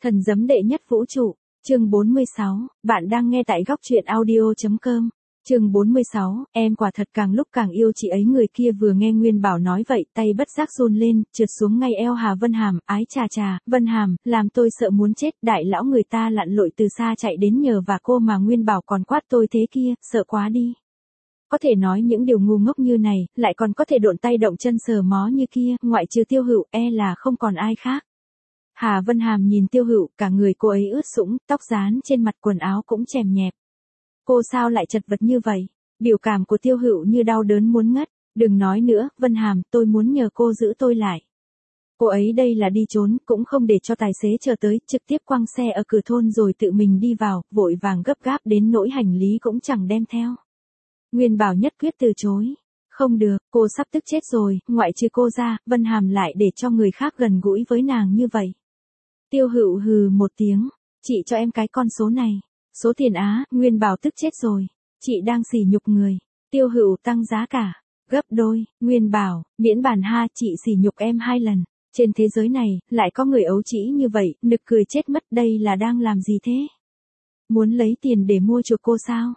Thần giấm đệ nhất vũ trụ, chương 46, bạn đang nghe tại góc truyện audio.com. Chương 46, em quả thật càng lúc càng yêu chị ấy. Người kia vừa nghe Nguyên Bảo nói vậy, tay bất giác run lên, trượt xuống ngay eo Hà Vân Hàm. Ái chà chà, Vân Hàm, làm tôi sợ muốn chết. Đại lão người ta lặn lội từ xa chạy đến nhờ và cô mà Nguyên Bảo còn quát tôi thế kia, sợ quá đi. Có thể nói những điều ngu ngốc như này, lại còn có thể độn tay động chân sờ mó như kia, ngoại trừ Tiêu Hựu, là không còn ai khác. Hà Vân Hàm nhìn Tiêu Hựu, cả người cô ấy ướt sũng, tóc rán trên mặt, quần áo cũng chèm nhẹp. Cô sao lại chật vật như vậy? Biểu cảm của Tiêu Hựu như đau đớn muốn ngất. Đừng nói nữa, Vân Hàm, tôi muốn nhờ cô giữ tôi lại. Cô ấy đây là đi trốn, cũng không để cho tài xế chờ tới, trực tiếp quăng xe ở cửa thôn rồi tự mình đi vào, vội vàng gấp gáp đến nỗi hành lý cũng chẳng đem theo. Nguyên Bảo nhất quyết từ chối. Không được, cô sắp tức chết rồi, ngoại trừ cô ra, Vân Hàm lại để cho người khác gần gũi với nàng như vậy. Tiêu Hựu hừ một tiếng, chị cho em cái con số này. Số tiền á, Nguyên Bảo tức chết rồi. Chị đang sỉ nhục người. Tiêu Hựu tăng giá cả, gấp đôi. Nguyên Bảo, miễn bàn ha, chị sỉ nhục em 2 lần. Trên thế giới này, lại có người ấu trĩ như vậy, nực cười chết mất. Đây là đang làm gì thế? Muốn lấy tiền để mua chuộc cô sao?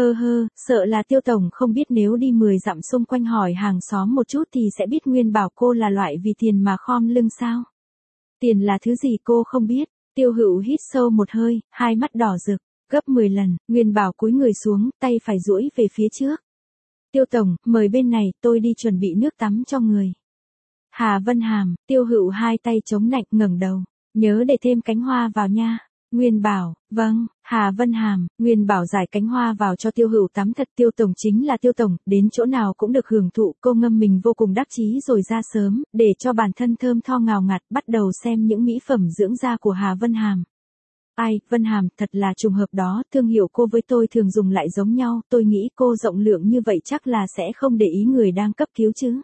Sợ là Tiêu Tổng không biết nếu đi 10 dặm xung quanh hỏi hàng xóm một chút thì sẽ biết Nguyên Bảo cô là loại vì tiền mà khom lưng sao? Tiền là thứ gì cô không biết? Tiêu Hựu hít sâu một hơi, hai mắt đỏ rực, gấp 10 lần. Nguyên Bảo cúi người xuống, tay phải duỗi về phía trước. Tiêu Tổng, mời bên này, tôi đi chuẩn bị nước tắm cho người. Hà Vân Hàm, Tiêu Hựu hai tay chống nạnh ngẩng đầu, nhớ để thêm cánh hoa vào nha. Nguyên Bảo, vâng. Hà Vân Hàm, Nguyên Bảo giải cánh hoa vào cho Tiêu Hựu tắm thật. Tiêu Tổng chính là Tiêu Tổng, đến chỗ nào cũng được hưởng thụ. Cô ngâm mình vô cùng đắc chí rồi ra sớm, để cho bản thân thơm tho ngào ngạt, bắt đầu xem những mỹ phẩm dưỡng da của Hà Vân Hàm. Ai, Vân Hàm, thật là trùng hợp đó, thương hiệu cô với tôi thường dùng lại giống nhau, tôi nghĩ cô rộng lượng như vậy chắc là sẽ không để ý người đang cấp cứu chứ.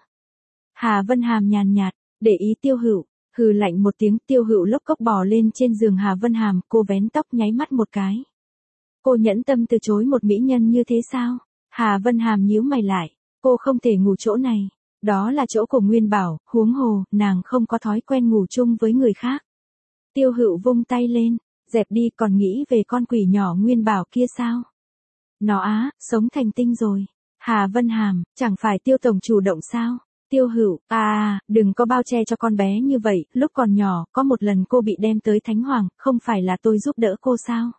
Hà Vân Hàm nhàn nhạt, để ý Tiêu Hựu. Hừ lạnh một tiếng. Tiêu Hựu lốc cốc bò lên trên giường Hà Vân Hàm, cô vén tóc nháy mắt một cái. Cô nhẫn tâm từ chối một mỹ nhân như thế sao? Hà Vân Hàm nhíu mày lại, cô không thể ngủ chỗ này. Đó là chỗ của Nguyên Bảo, huống hồ, nàng không có thói quen ngủ chung với người khác. Tiêu Hựu vung tay lên, dẹp đi, còn nghĩ về con quỷ nhỏ Nguyên Bảo kia sao? Nó á, sống thành tinh rồi. Hà Vân Hàm, chẳng phải Tiêu Tổng chủ động sao? Tiêu Hựu, đừng có bao che cho con bé như vậy, lúc còn nhỏ, có một lần cô bị đem tới Thánh Hoàng, không phải là tôi giúp đỡ cô sao?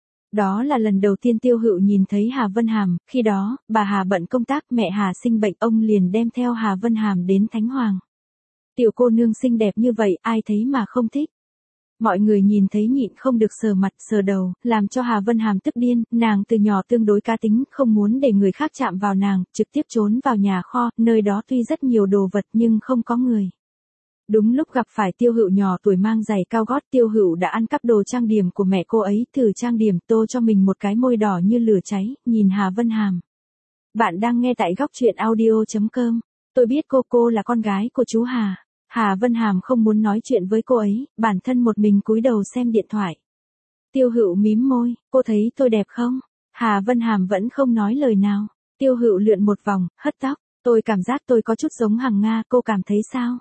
Đó là lần đầu tiên Tiêu Hựu nhìn thấy Hà Vân Hàm, khi đó, bà Hà bận công tác, mẹ Hà sinh bệnh, ông liền đem theo Hà Vân Hàm đến Thánh Hoàng. Tiểu cô nương xinh đẹp như vậy, ai thấy mà không thích. Mọi người nhìn thấy nhịn không được sờ mặt sờ đầu, làm cho Hà Vân Hàm tức điên. Nàng từ nhỏ tương đối cá tính, không muốn để người khác chạm vào nàng, trực tiếp trốn vào nhà kho, nơi đó tuy rất nhiều đồ vật nhưng không có người. Đúng lúc gặp phải Tiêu Hựu nhỏ tuổi mang giày cao gót. Tiêu Hựu đã ăn cắp đồ trang điểm của mẹ cô ấy, thử trang điểm, tô cho mình một cái môi đỏ như lửa cháy, nhìn Hà Vân Hàm. Bạn đang nghe tại góc truyện audio.com. Tôi biết cô là con gái của chú Hà. Hà Vân Hàm không muốn nói chuyện với cô ấy, bản thân một mình cúi đầu xem điện thoại. Tiêu Hựu mím môi, cô thấy tôi đẹp không? Hà Vân Hàm vẫn không nói lời nào. Tiêu Hựu lượn một vòng, hất tóc, tôi cảm giác tôi có chút giống Hằng Nga, cô cảm thấy sao?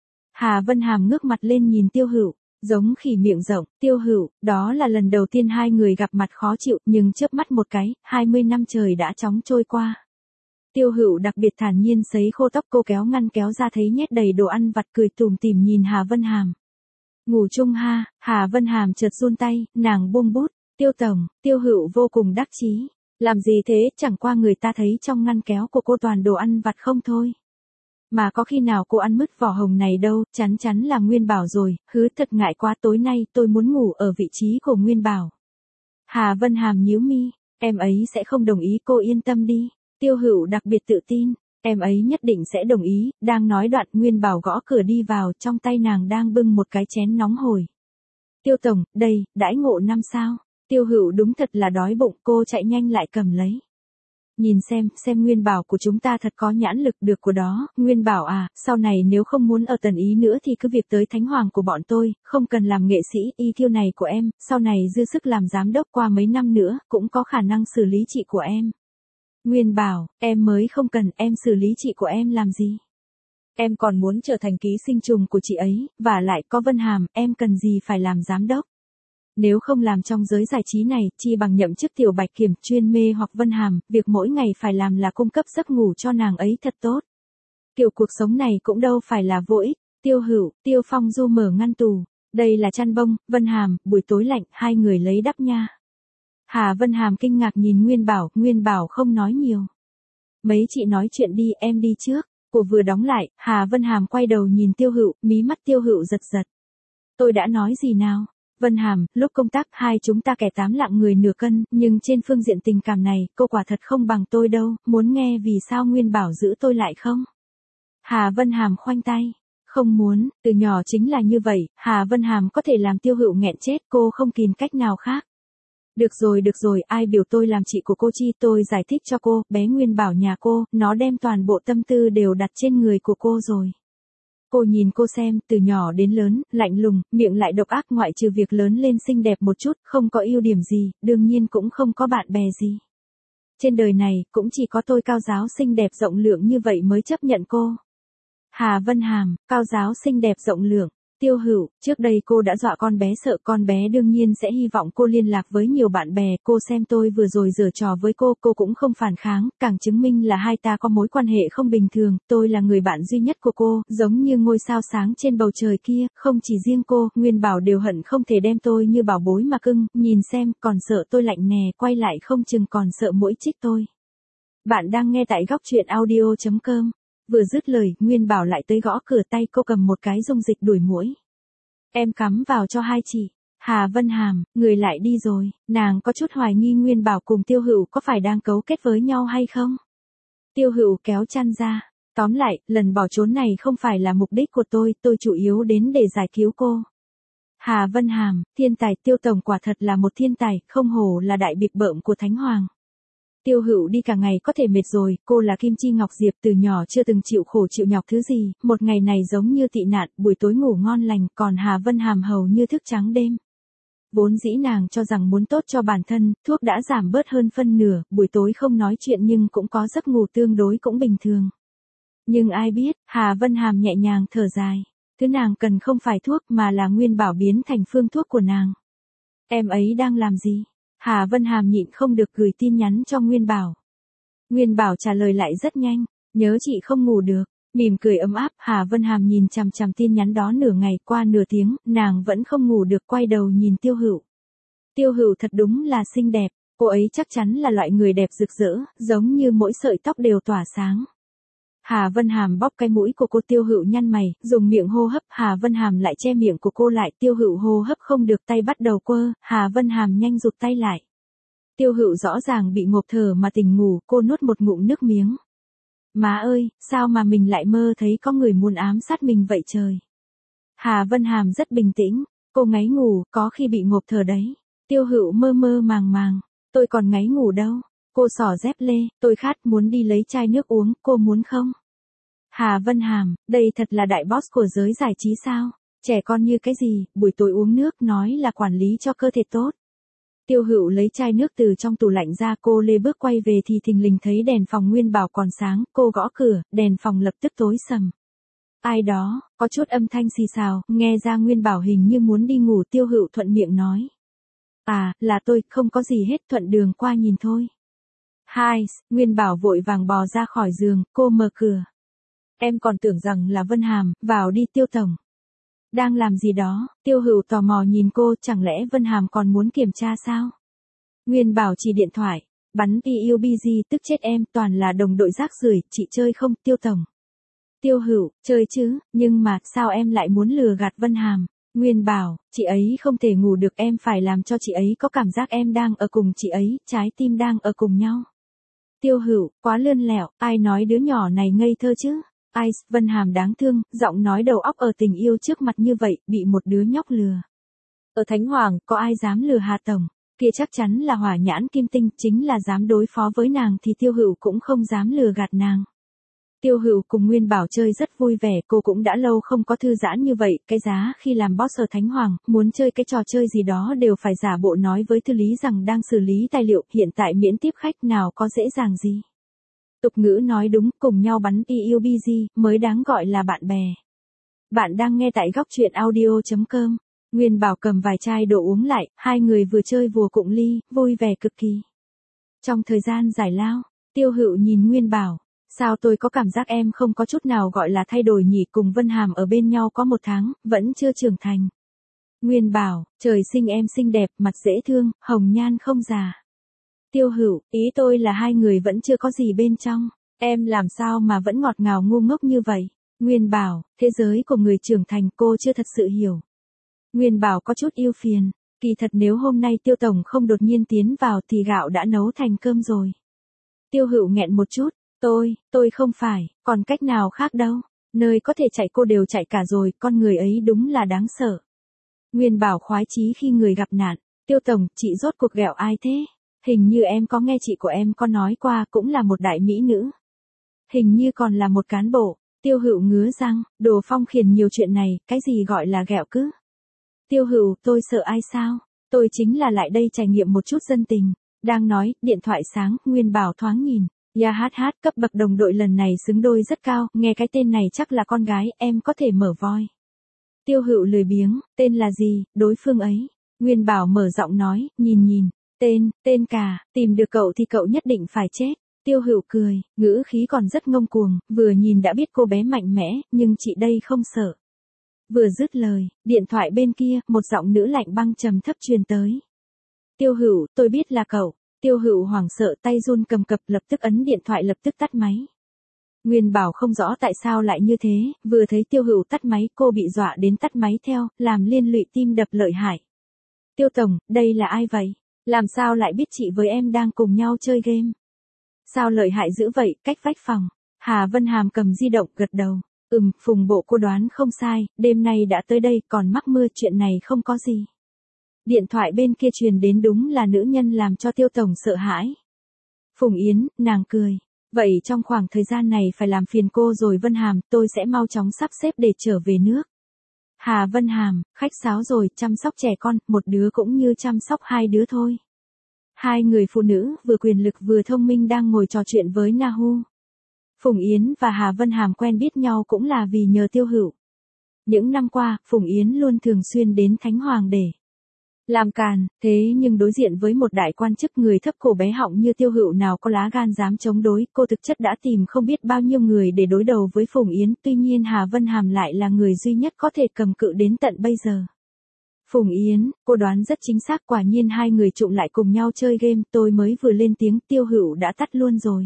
Hà Vân Hàm ngước mặt lên nhìn Tiêu Hựu, giống khỉ miệng rộng. Tiêu Hựu, đó là lần đầu tiên hai người gặp mặt khó chịu, nhưng chớp mắt một cái, 20 năm trời đã chóng trôi qua. Tiêu Hựu đặc biệt thản nhiên sấy khô tóc cô, kéo ngăn kéo ra thấy nhét đầy đồ ăn vặt, cười tủm tỉm nhìn Hà Vân Hàm. Ngủ chung ha? Hà Vân Hàm chợt run tay, nàng buông bút. Tiêu Tổng, Tiêu Hựu vô cùng đắc chí. Làm gì thế, chẳng qua người ta thấy trong ngăn kéo của cô toàn đồ ăn vặt không thôi. Mà có khi nào cô ăn mứt vỏ hồng này đâu, chắn là Nguyên Bảo rồi, hứ thật ngại quá, tối nay tôi muốn ngủ ở vị trí của Nguyên Bảo. Hà Vân Hàm nhíu mi, em ấy sẽ không đồng ý, cô yên tâm đi. Tiêu Hựu đặc biệt tự tin, em ấy nhất định sẽ đồng ý. Đang nói đoạn, Nguyên Bảo gõ cửa đi vào, trong tay nàng đang bưng một cái chén nóng hổi. Tiêu Tổng, đây, đãi ngộ 5 sao. Tiêu Hựu đúng thật là đói bụng, cô chạy nhanh lại cầm lấy. Nhìn xem Nguyên Bảo của chúng ta thật có nhãn lực, được của đó. Nguyên Bảo à, sau này nếu không muốn ở Tần Ý nữa thì cứ việc tới Thánh Hoàng của bọn tôi, không cần làm nghệ sĩ y thiêu này của em, sau này dư sức làm giám đốc, qua mấy năm nữa, cũng có khả năng xử lý chị của em. Nguyên Bảo, em mới không cần, em xử lý chị của em làm gì? Em còn muốn trở thành ký sinh trùng của chị ấy, và lại có Vân Hàm, em cần gì phải làm giám đốc? Nếu không làm trong giới giải trí này, chi bằng nhậm chức tiểu bạch kiểm chuyên mê hoặc Vân Hàm, việc mỗi ngày phải làm là cung cấp giấc ngủ cho nàng ấy thật tốt. Kiểu cuộc sống này cũng đâu phải là vô ích. Tiêu Hữu, Tiêu Phong Du mở ngăn tủ. Đây là chăn bông, Vân Hàm, buổi tối lạnh, hai người lấy đắp nha. Hà Vân Hàm kinh ngạc nhìn Nguyên Bảo không nói nhiều. Mấy chị nói chuyện đi, em đi trước. Cô vừa đóng lại, Hà Vân Hàm quay đầu nhìn Tiêu Hữu, mí mắt Tiêu Hữu giật giật. Tôi đã nói gì nào? Vân Hàm, lúc công tác hai chúng ta kẻ 8 lạng người nửa cân, nhưng trên phương diện tình cảm này, cô quả thật không bằng tôi đâu, muốn nghe vì sao Nguyên Bảo giữ tôi lại không? Hà Vân Hàm khoanh tay. Không muốn, từ nhỏ chính là như vậy, Hà Vân Hàm có thể làm Tiêu Hữu nghẹn chết, cô không kìm cách nào khác. Được rồi, ai biểu tôi làm chị của cô chi, tôi giải thích cho cô, bé Nguyên Bảo nhà cô, nó đem toàn bộ tâm tư đều đặt trên người của cô rồi. Cô nhìn cô xem, từ nhỏ đến lớn, lạnh lùng, miệng lại độc ác, ngoại trừ việc lớn lên xinh đẹp một chút, không có ưu điểm gì, đương nhiên cũng không có bạn bè gì. Trên đời này, cũng chỉ có tôi cao giáo xinh đẹp rộng lượng như vậy mới chấp nhận cô. Hà Vân Hàm, cao giáo xinh đẹp rộng lượng. Tiêu Hữu, trước đây cô đã dọa con bé sợ con bé đương nhiên sẽ hy vọng cô liên lạc với nhiều bạn bè, cô xem tôi vừa rồi giở trò với cô cũng không phản kháng, càng chứng minh là hai ta có mối quan hệ không bình thường, tôi là người bạn duy nhất của cô, giống như ngôi sao sáng trên bầu trời kia, không chỉ riêng cô, Nguyên Bảo đều hận không thể đem tôi như bảo bối mà cưng, nhìn xem, còn sợ tôi lạnh nè, quay lại không chừng còn sợ muỗi chích tôi. Bạn đang nghe tại góc truyện audio.com. Vừa dứt lời, Nguyên Bảo lại tới gõ cửa, tay cô cầm một cái dung dịch đuổi muỗi. Em cắm vào cho hai chị. Hà Vân Hàm, người lại đi rồi, nàng có chút hoài nghi Nguyên Bảo cùng Tiêu Hữu có phải đang cấu kết với nhau hay không. Tiêu Hữu kéo chăn ra. Tóm lại, lần bỏ trốn này không phải là mục đích của tôi chủ yếu đến để giải cứu cô. Hà Vân Hàm, thiên tài, Tiêu Tổng quả thật là một thiên tài, không hổ là đại biệt bợm của Thánh Hoàng. Tiêu Hữu đi cả ngày có thể mệt rồi, cô là Kim Chi Ngọc Diệp từ nhỏ chưa từng chịu khổ chịu nhọc thứ gì, một ngày này giống như tị nạn, buổi tối ngủ ngon lành, còn Hà Vân Hàm hầu như thức trắng đêm. Vốn dĩ nàng cho rằng muốn tốt cho bản thân, thuốc đã giảm bớt hơn phân nửa, buổi tối không nói chuyện nhưng cũng có giấc ngủ tương đối cũng bình thường. Nhưng ai biết, Hà Vân Hàm nhẹ nhàng thở dài. Thứ nàng cần không phải thuốc mà là Nguyên Bảo biến thành phương thuốc của nàng. Em ấy đang làm gì? Hà Vân Hàm nhịn không được gửi tin nhắn cho Nguyên Bảo. Nguyên Bảo trả lời lại rất nhanh, nhớ chị không ngủ được, mỉm cười ấm áp, Hà Vân Hàm nhìn chằm chằm tin nhắn đó nửa ngày, qua nửa tiếng, nàng vẫn không ngủ được, quay đầu nhìn Tiêu Hữu. Tiêu Hữu thật đúng là xinh đẹp, cô ấy chắc chắn là loại người đẹp rực rỡ, giống như mỗi sợi tóc đều tỏa sáng. Hà Vân Hàm bóp cái mũi của cô, Tiêu Hữu nhăn mày, dùng miệng hô hấp, Hà Vân Hàm lại che miệng của cô lại, Tiêu Hữu hô hấp không được, tay bắt đầu quơ, Hà Vân Hàm nhanh rụt tay lại. Tiêu Hữu rõ ràng bị ngộp thở mà tỉnh ngủ, cô nuốt một ngụm nước miếng. Má ơi, sao mà mình lại mơ thấy có người muốn ám sát mình vậy trời. Hà Vân Hàm rất bình tĩnh, cô ngáy ngủ, có khi bị ngộp thở đấy. Tiêu Hữu mơ mơ màng màng, tôi còn ngáy ngủ đâu. Cô xỏ dép lê, tôi khát muốn đi lấy chai nước uống, cô muốn không? Hà Vân Hàm, đây thật là đại boss của giới giải trí sao? Trẻ con như cái gì, buổi tối uống nước nói là quản lý cho cơ thể tốt. Tiêu Hữu lấy chai nước từ trong tủ lạnh ra, cô lê bước quay về thì thình lình thấy đèn phòng Nguyên Bảo còn sáng, cô gõ cửa, đèn phòng lập tức tối sầm. Ai đó, có chút âm thanh xì xào, nghe ra Nguyên Bảo hình như muốn đi ngủ, Tiêu Hữu thuận miệng nói. À, là tôi, không có gì hết, thuận đường qua nhìn thôi. Hai, Nguyên Bảo vội vàng bò ra khỏi giường, cô mở cửa. Em còn tưởng rằng là Vân Hàm, vào đi Tiêu Tổng. Đang làm gì đó, Tiêu Hữu tò mò nhìn cô, chẳng lẽ Vân Hàm còn muốn kiểm tra sao? Nguyên Bảo chỉ điện thoại, bắn PUBG tức chết em, toàn là đồng đội rác rưởi, chị chơi không, Tiêu Tổng? Tiêu Hữu, chơi chứ, nhưng mà, sao em lại muốn lừa gạt Vân Hàm? Nguyên Bảo, chị ấy không thể ngủ được, em phải làm cho chị ấy có cảm giác em đang ở cùng chị ấy, trái tim đang ở cùng nhau. Tiêu Hữu, quá lươn lẹo, ai nói đứa nhỏ này ngây thơ chứ? Ai, Vân Hàm đáng thương, giọng nói đầu óc ở tình yêu trước mặt như vậy, bị một đứa nhóc lừa. Ở Thánh Hoàng, có ai dám lừa Hà Tổng? Kia chắc chắn là hỏa nhãn kim tinh, chính là dám đối phó với nàng thì Tiêu Hữu cũng không dám lừa gạt nàng. Tiêu Hữu cùng Nguyên Bảo chơi rất vui vẻ, cô cũng đã lâu không có thư giãn như vậy, cái giá khi làm boss ở Thánh Hoàng, muốn chơi cái trò chơi gì đó đều phải giả bộ nói với thư lý rằng đang xử lý tài liệu, hiện tại miễn tiếp khách nào có dễ dàng gì. Tục ngữ nói đúng, cùng nhau bắn PUBG mới đáng gọi là bạn bè. Bạn đang nghe tại góc truyện audio.com. Nguyên Bảo cầm vài chai đồ uống lại, hai người vừa chơi vừa cụng ly, vui vẻ cực kỳ. Trong thời gian giải lao, Tiêu Hựu nhìn Nguyên Bảo, sao tôi có cảm giác em không có chút nào gọi là thay đổi nhỉ, cùng Vân Hàm ở bên nhau có 1 tháng, vẫn chưa trưởng thành. Nguyên Bảo, trời sinh em xinh đẹp, mặt dễ thương, hồng nhan không già. Tiêu Hựu, ý tôi là hai người vẫn chưa có gì bên trong, em làm sao mà vẫn ngọt ngào ngu ngốc như vậy. Nguyên Bảo, thế giới của người trưởng thành cô chưa thật sự hiểu. Nguyên Bảo có chút ưu phiền, kỳ thật nếu hôm nay Tiêu Tổng không đột nhiên tiến vào thì gạo đã nấu thành cơm rồi. Tiêu Hựu nghẹn một chút, tôi không phải, còn cách nào khác đâu, nơi có thể chạy cô đều chạy cả rồi, con người ấy đúng là đáng sợ. Nguyên Bảo khoái chí khi người gặp nạn, Tiêu Tổng, chị rốt cuộc ghẹo ai thế? Hình như em có nghe chị của em có nói qua cũng là một đại mỹ nữ. Hình như còn là một cán bộ. Tiêu Hựu ngứa răng, Đồ Phong khiển nhiều chuyện này, cái gì gọi là ghẹo cứ. Tiêu Hựu, tôi sợ ai sao? Tôi chính là lại đây trải nghiệm một chút dân tình. Đang nói, điện thoại sáng, Nguyên Bảo thoáng nhìn. Ya hát, cấp bậc đồng đội lần này xứng đôi rất cao, nghe cái tên này chắc là con gái, em có thể mở voi. Tiêu Hựu lười biếng, tên là gì, đối phương ấy. Nguyên Bảo mở giọng nói, nhìn, tên cả, tìm được cậu thì cậu nhất định phải chết. Tiêu Hựu cười, ngữ khí còn rất ngông cuồng, vừa nhìn đã biết cô bé mạnh mẽ, nhưng chị đây không sợ. Vừa dứt lời, điện thoại bên kia, một giọng nữ lạnh băng trầm thấp truyền tới. Tiêu Hựu, tôi biết là cậu. Tiêu Hựu hoảng sợ, tay run cầm cập, lập tức ấn điện thoại, lập tức tắt máy. Nguyên Bảo không rõ tại sao lại như thế, vừa thấy Tiêu Hựu tắt máy, cô bị dọa đến tắt máy theo, làm liên lụy tim đập lợi hại. Tiêu Tổng, đây là ai vậy? Làm sao lại biết chị với em đang cùng nhau chơi game? Sao lợi hại dữ vậy, cách vách phòng. Hà Vân Hàm cầm di động, gật đầu. Phùng bộ cô đoán không sai, đêm nay đã tới đây, còn mắc mưa, chuyện này không có gì. Điện thoại bên kia truyền đến đúng là nữ nhân làm cho Tiêu Tổng sợ hãi. Phùng Yến, nàng cười. Vậy trong khoảng thời gian này phải làm phiền cô rồi Vân Hàm, tôi sẽ mau chóng sắp xếp để trở về nước. Hà Vân Hàm, khách sáo rồi, chăm sóc trẻ con, một đứa cũng như chăm sóc hai đứa thôi. Hai người phụ nữ vừa quyền lực vừa thông minh đang ngồi trò chuyện với Nahu. Phùng Yến và Hà Vân Hàm quen biết nhau cũng là vì nhờ Tiêu Hựu. Những năm qua, Phùng Yến luôn thường xuyên đến Thánh Hoàng để làm càn, thế nhưng đối diện với một đại quan chức người thấp cổ bé họng như Tiêu Hựu nào có lá gan dám chống đối, cô thực chất đã tìm không biết bao nhiêu người để đối đầu với Phùng Yến, tuy nhiên Hà Vân Hàm lại là người duy nhất có thể cầm cự đến tận bây giờ. Phùng Yến, cô đoán rất chính xác, quả nhiên hai người trụng lại cùng nhau chơi game, tôi mới vừa lên tiếng Tiêu Hựu đã tắt luôn rồi.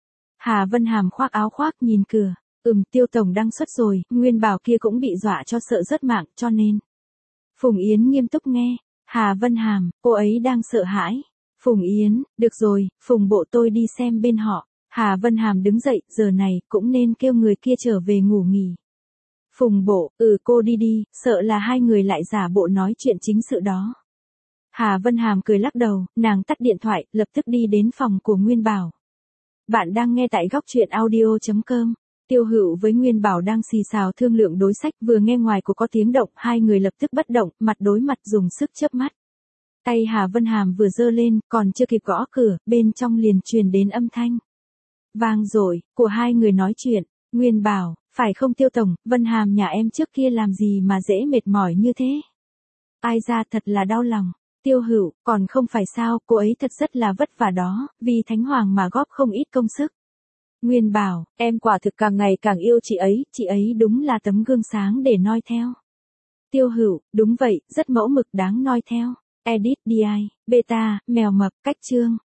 Hà Vân Hàm khoác áo khoác nhìn cửa, Tiêu Tổng đang xuất rồi, Nguyên Bảo kia cũng bị dọa cho sợ rớt mạng, cho nên. Phùng Yến nghiêm túc nghe, Hà Vân Hàm, cô ấy đang sợ hãi. Phùng Yến, được rồi, Phùng bộ tôi đi xem bên họ. Hà Vân Hàm đứng dậy, giờ này cũng nên kêu người kia trở về ngủ nghỉ. Phùng bộ, cô đi, sợ là hai người lại giả bộ nói chuyện chính sự đó. Hà Vân Hàm cười lắc đầu, nàng tắt điện thoại, lập tức đi đến phòng của Nguyên Bảo. Bạn đang nghe tại góc truyện audio.com. Tiêu Hựu với Nguyên Bảo đang xì xào thương lượng đối sách, vừa nghe ngoài của có tiếng động, hai người lập tức bất động, mặt đối mặt dùng sức chớp mắt. Tay Hà Vân Hàm vừa giơ lên, còn chưa kịp gõ cửa, bên trong liền truyền đến âm thanh vang dội của hai người nói chuyện. Nguyên Bảo, phải không Tiêu Tổng, Vân Hàm nhà em trước kia làm gì mà dễ mệt mỏi như thế? Ai ra thật là đau lòng. Tiêu Hựu, còn không phải sao, cô ấy thật rất là vất vả đó, vì Thánh Hoàng mà góp không ít công sức. Nguyên Bảo, em quả thực càng ngày càng yêu chị ấy đúng là tấm gương sáng để noi theo. Tiêu Hựu, đúng vậy, rất mẫu mực đáng noi theo. Edit DI, beta, mèo mập, cách chương.